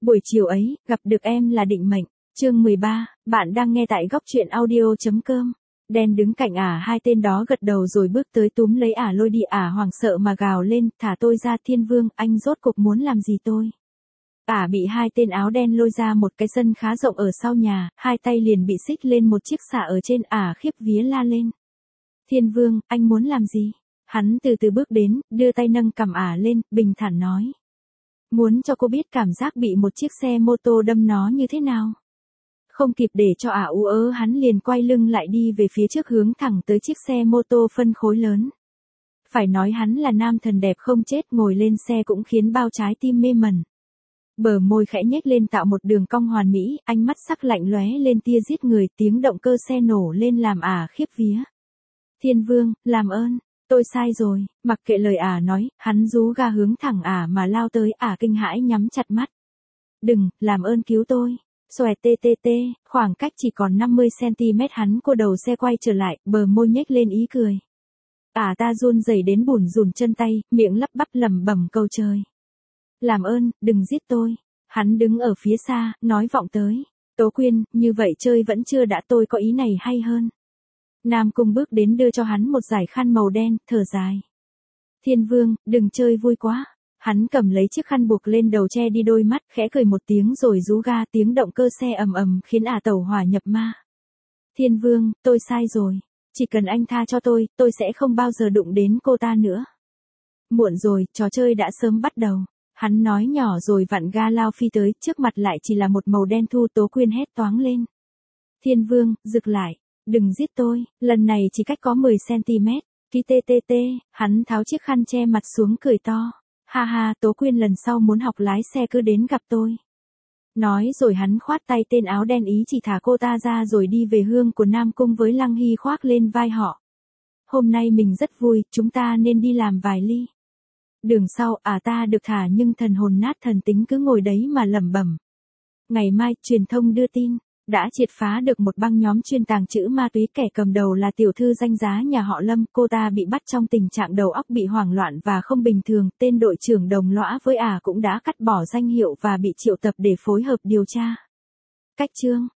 Buổi chiều ấy, gặp được em là định mệnh. Chương 13, bạn đang nghe tại góc truyện audio.com. Đen đứng cạnh hai tên đó gật đầu rồi bước tới túm lấy lôi đi. Hoảng sợ mà gào lên, thả tôi ra. Thiên Vương, anh rốt cục muốn làm gì tôi? Bị hai tên áo đen lôi ra một cái sân khá rộng ở sau nhà, hai tay liền bị xích lên một chiếc xà ở trên. Khiếp vía la lên. Thiên Vương, anh muốn làm gì? Hắn từ từ bước đến, đưa tay nâng cằm lên, bình thản nói. Muốn cho cô biết cảm giác bị một chiếc xe mô tô đâm nó như thế nào. Không kịp để cho ú ớ, hắn liền quay lưng lại đi về phía trước, hướng thẳng tới chiếc xe mô tô phân khối lớn. Phải nói hắn là nam thần đẹp không chết, ngồi lên xe cũng khiến bao trái tim mê mẩn. Bờ môi khẽ nhếch lên tạo một đường cong hoàn mỹ, ánh mắt sắc lạnh lóe lên tia giết người, tiếng động cơ xe nổ lên làm khiếp vía. Thiên Vương, làm ơn, tôi sai rồi. Mặc kệ lời nói, hắn rú ga hướng thẳng mà lao tới. Kinh hãi nhắm chặt mắt. Đừng, làm ơn cứu tôi. Xoẹt ttt, khoảng cách chỉ còn 50cm, hắn cô đầu xe quay trở lại, bờ môi nhếch lên ý cười. Ta run rẩy đến bủn rủn chân tay, miệng lắp bắp lẩm bẩm cầu trời. Làm ơn, đừng giết tôi. Hắn đứng ở phía xa, nói vọng tới. Tố Quyên, như vậy chơi vẫn chưa đã, tôi có ý này hay hơn. Nam Cung bước đến đưa cho hắn một dải khăn màu đen, thở dài. Thiên Vương, đừng chơi vui quá. Hắn cầm lấy chiếc khăn buộc lên đầu che đi đôi mắt, khẽ cười một tiếng rồi rú ga, tiếng động cơ xe ầm ầm khiến tàu hỏa nhập ma. Thiên Vương, tôi sai rồi. Chỉ cần anh tha cho tôi sẽ không bao giờ đụng đến cô ta nữa. Muộn rồi, trò chơi đã sớm bắt đầu. Hắn nói nhỏ rồi vặn ga lao phi tới, trước mặt lại chỉ là một màu đen thu. Tố Quyên hét toáng lên. Thiên Vương, rực lại. Đừng giết tôi, lần này chỉ cách có 10cm. Ký ttt, hắn tháo chiếc khăn che mặt xuống cười to. Ha ha, Tố Quyên lần sau muốn học lái xe cứ đến gặp tôi. Nói rồi hắn khoát tay tên áo đen ý chỉ thả cô ta ra rồi đi về hướng của Nam Cung với Lăng Hy khoác lên vai họ. Hôm nay mình rất vui, chúng ta nên đi làm vài ly. Đường sau, ta được thả nhưng thần hồn nát thần tính cứ ngồi đấy mà lẩm bẩm. Ngày mai, truyền thông đưa tin. Đã triệt phá được một băng nhóm chuyên tàng trữ ma túy, kẻ cầm đầu là tiểu thư danh giá nhà họ Lâm, cô ta bị bắt trong tình trạng đầu óc bị hoảng loạn và không bình thường, tên đội trưởng đồng lõa với cũng đã cắt bỏ danh hiệu và bị triệu tập để phối hợp điều tra. Cách chương